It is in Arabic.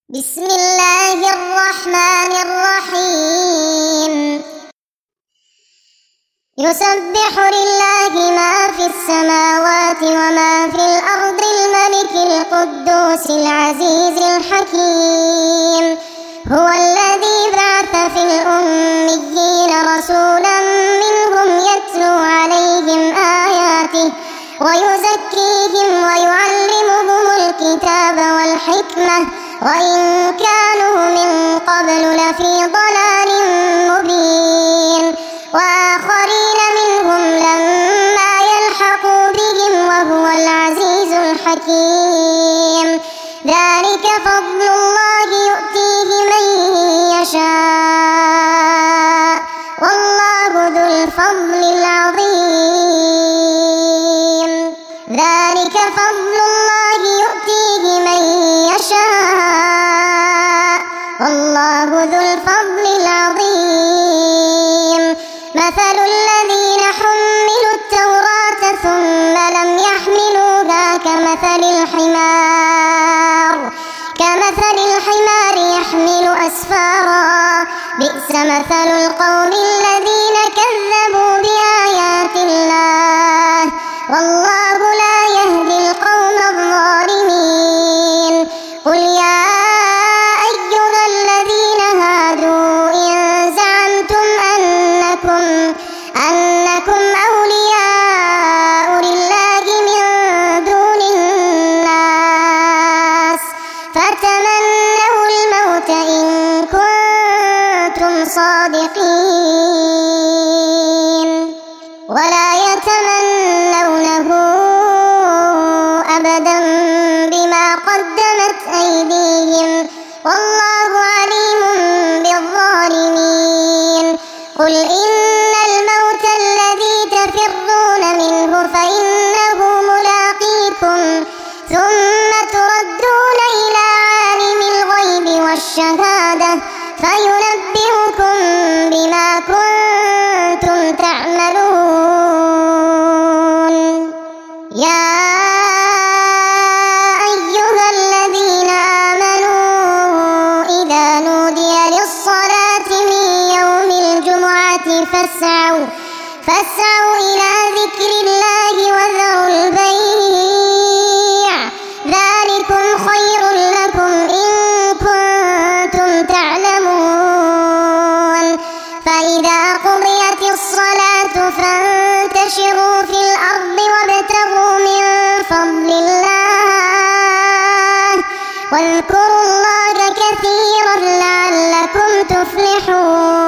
بسم الله الرحمن الرحيم. يسبح لله ما في السماوات وما في الأرض الملك القدوس العزيز الحكيم. هو الذي بعث في الأميين رسولا منهم يتلو عليهم آياته ويزكيهم ويعلمهم الكتاب والحكمة وإن كانوا من قبل لفي ضلال مبين، وآخرين منهم لما يلحقوا بهم وهو العزيز الحكيم. ذلك فضل الله يؤتيه من يشاء والله ذو الفضل العظيم. ذلك فضل الله يؤتيه من يشاء والله ذو الفضل العظيم. مثل الذين حملوا التوراة ثم لم يحملوها كمثل الحمار يحمل أسفارا، بئس مثل القوم الذين كذبوا بآيات الله والله لا يهدي القوم الظالمين. قل يا أيها الذين هادوا إن زعمتم أنكم أولياء لله من دون الناس فتمنوا الموت إن كنتم صادقين ولا يتمنونه أبدا بما قدمت أيديهم والله عليم بالظالمين. قل إن الموت الذي تفرون منه فإنه ملاقيكم ثم تردون إلى عالم الغيب والشهادة فينبئكم بما كنتم تعملون. يا أيها الذين آمنوا إذا نودي للصلاة من يوم الجمعة فاسعوا إلى ذكر الله وذروا البيع ذلكم خير لكم إن كنتم تعلمون. فإذا قضيت الصلاة فانتشروا في الأرض وابتغوا من فضل الله واذكروا الله كثيرا لعلكم تفلحون.